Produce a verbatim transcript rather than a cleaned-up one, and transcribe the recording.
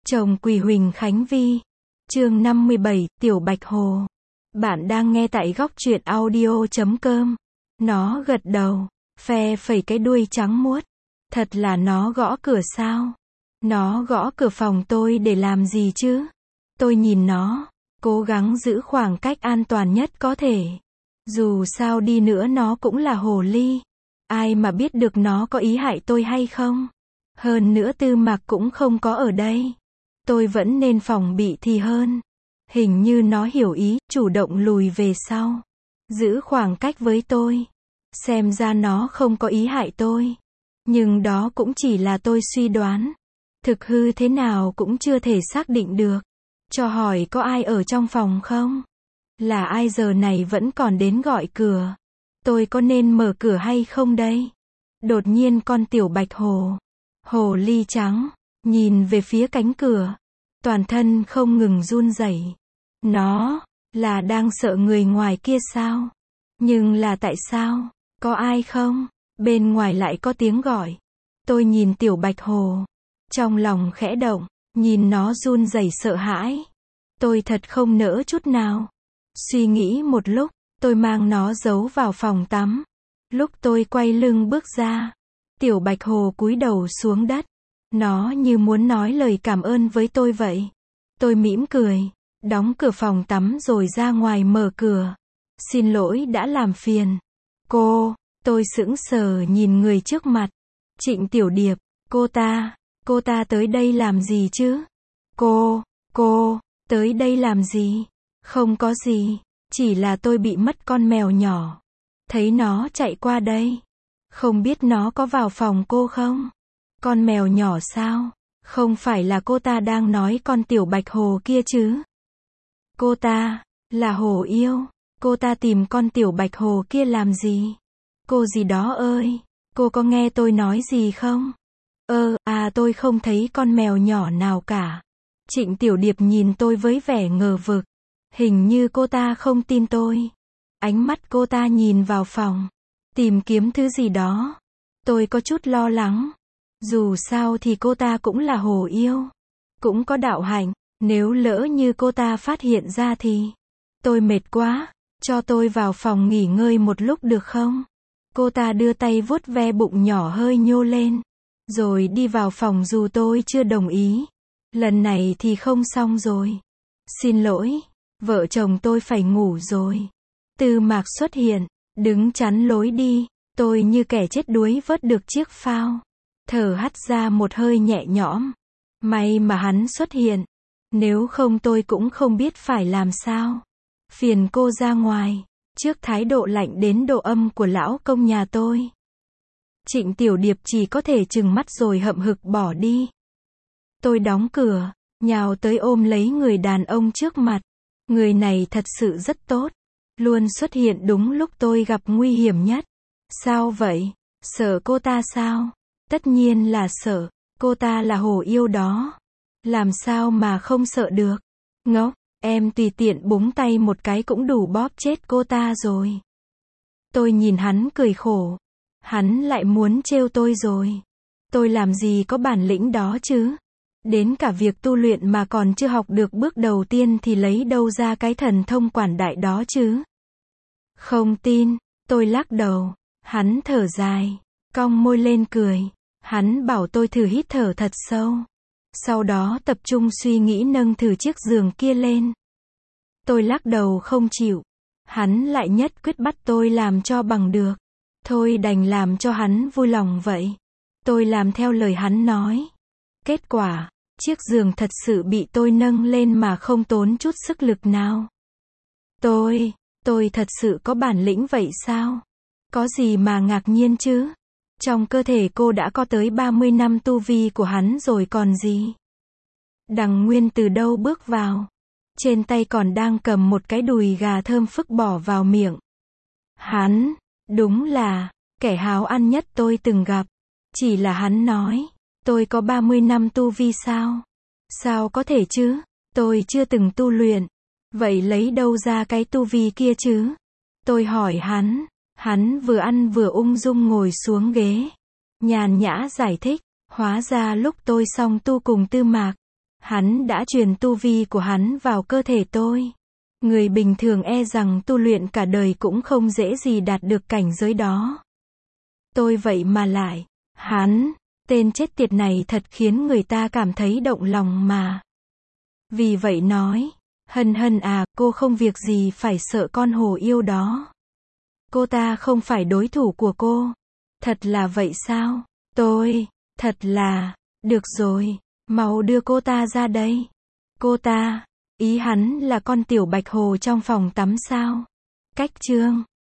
Chồng Quỳ Huỳnh Khánh Vi. Chương năm mươi bảy, Tiểu Bạch Hồ. Bạn đang nghe tại góc truyện audio chấm com. Nó gật đầu, phe phẩy cái đuôi trắng muốt. Thật là nó gõ cửa sao? Nó gõ cửa phòng tôi để làm gì chứ? Tôi nhìn nó, cố gắng giữ khoảng cách an toàn nhất có thể. Dù sao đi nữa nó cũng là hồ ly. Ai mà biết được nó có ý hại tôi hay không? Hơn nữa Tư Mạc cũng không có ở đây. Tôi vẫn nên phòng bị thì hơn. Hình như nó hiểu ý, chủ động lùi về sau. Giữ khoảng cách với tôi. Xem ra nó không có ý hại tôi. Nhưng đó cũng chỉ là tôi suy đoán. Thực hư thế nào cũng chưa thể xác định được. Cho hỏi có ai ở trong phòng không? Là ai giờ này vẫn còn đến gọi cửa? Tôi có nên mở cửa hay không đây? Đột nhiên con tiểu bạch hồ, hồ ly trắng, nhìn về phía cánh cửa. Toàn thân không ngừng run rẩy. Nó, là đang sợ người ngoài kia sao? Nhưng là tại sao? Có ai không? Bên ngoài lại có tiếng gọi. Tôi nhìn tiểu bạch hồ. Trong lòng khẽ động, nhìn nó run rẩy sợ hãi. Tôi thật không nỡ chút nào. Suy nghĩ một lúc, tôi mang nó giấu vào phòng tắm. Lúc tôi quay lưng bước ra, tiểu bạch hồ cúi đầu xuống đất. Nó như muốn nói lời cảm ơn với tôi vậy. Tôi mỉm cười, đóng cửa phòng tắm rồi ra ngoài mở cửa. Xin lỗi đã làm phiền. Cô, tôi sững sờ nhìn người trước mặt. Trịnh Tiểu Điệp, cô ta, cô ta tới đây làm gì chứ? Cô, cô, tới đây làm gì? Không có gì, chỉ là tôi bị mất con mèo nhỏ. Thấy nó chạy qua đây. Không biết nó có vào phòng cô không? Con mèo nhỏ sao? Không phải là cô ta đang nói con tiểu bạch hồ kia chứ? Cô ta, là hồ yêu. Cô ta tìm con tiểu bạch hồ kia làm gì? Cô gì đó ơi, cô có nghe tôi nói gì không? Ơ, à tôi không thấy con mèo nhỏ nào cả. Trịnh Tiểu Điệp nhìn tôi với vẻ ngờ vực. Hình như cô ta không tin tôi. Ánh mắt cô ta nhìn vào phòng. Tìm kiếm thứ gì đó. Tôi có chút lo lắng. Dù sao thì cô ta cũng là hồ yêu. Cũng có đạo hạnh. Nếu lỡ như cô ta phát hiện ra thì. Tôi mệt quá. Cho tôi vào phòng nghỉ ngơi một lúc được không? Cô ta đưa tay vuốt ve bụng nhỏ hơi nhô lên. Rồi đi vào phòng dù tôi chưa đồng ý. Lần này thì không xong rồi. Xin lỗi. Vợ chồng tôi phải ngủ rồi. Tư Mạc xuất hiện. Đứng chắn lối đi. Tôi như kẻ chết đuối vớt được chiếc phao. Thở hắt ra một hơi nhẹ nhõm. May mà hắn xuất hiện. Nếu không tôi cũng không biết phải làm sao. Phiền cô ra ngoài. Trước thái độ lạnh đến độ âm của lão công nhà tôi. Trịnh Tiểu Điệp chỉ có thể trừng mắt rồi hậm hực bỏ đi. Tôi đóng cửa, nhào tới ôm lấy người đàn ông trước mặt. Người này thật sự rất tốt. Luôn xuất hiện đúng lúc tôi gặp nguy hiểm nhất. Sao vậy? Sợ cô ta sao? Tất nhiên là sợ. Cô ta là hồ yêu đó. Làm sao mà không sợ được? Ngốc, em tùy tiện búng tay một cái cũng đủ bóp chết cô ta rồi. Tôi nhìn hắn cười khổ. Hắn lại muốn trêu tôi rồi. Tôi làm gì có bản lĩnh đó chứ? Đến cả việc tu luyện mà còn chưa học được bước đầu tiên thì lấy đâu ra cái thần thông quảng đại đó chứ? Không tin, tôi lắc đầu. Hắn thở dài, cong môi lên cười. Hắn bảo tôi thử hít thở thật sâu. Sau đó tập trung suy nghĩ nâng thử chiếc giường kia lên. Tôi lắc đầu không chịu. Hắn lại nhất quyết bắt tôi làm cho bằng được. Thôi đành làm cho hắn vui lòng vậy. Tôi làm theo lời hắn nói. Kết quả, chiếc giường thật sự bị tôi nâng lên mà không tốn chút sức lực nào. Tôi, tôi thật sự có bản lĩnh vậy sao? Có gì mà ngạc nhiên chứ? Trong cơ thể cô đã có tới ba mươi năm tu vi của hắn rồi còn gì? Đằng Nguyên từ đâu bước vào? Trên tay còn đang cầm một cái đùi gà thơm phức bỏ vào miệng. Hắn, đúng là, kẻ háo ăn nhất tôi từng gặp. Chỉ là hắn nói, tôi có ba mươi năm tu vi sao? Sao có thể chứ? Tôi chưa từng tu luyện. Vậy lấy đâu ra cái tu vi kia chứ? Tôi hỏi hắn. Hắn vừa ăn vừa ung dung ngồi xuống ghế. Nhàn nhã giải thích. Hóa ra lúc tôi song tu cùng Tư Mạc. Hắn đã truyền tu vi của hắn vào cơ thể tôi. Người bình thường e rằng tu luyện cả đời cũng không dễ gì đạt được cảnh giới đó. Tôi vậy mà lại, hắn, tên chết tiệt này thật khiến người ta cảm thấy động lòng mà. Vì vậy nói, Hân Hân à, cô không việc gì phải sợ con hồ yêu đó. Cô ta không phải đối thủ của cô. Thật là vậy sao? Tôi, thật là, được rồi, mau đưa cô ta ra đây. Cô ta, ý hắn là con tiểu bạch hồ trong phòng tắm sao? Cách chương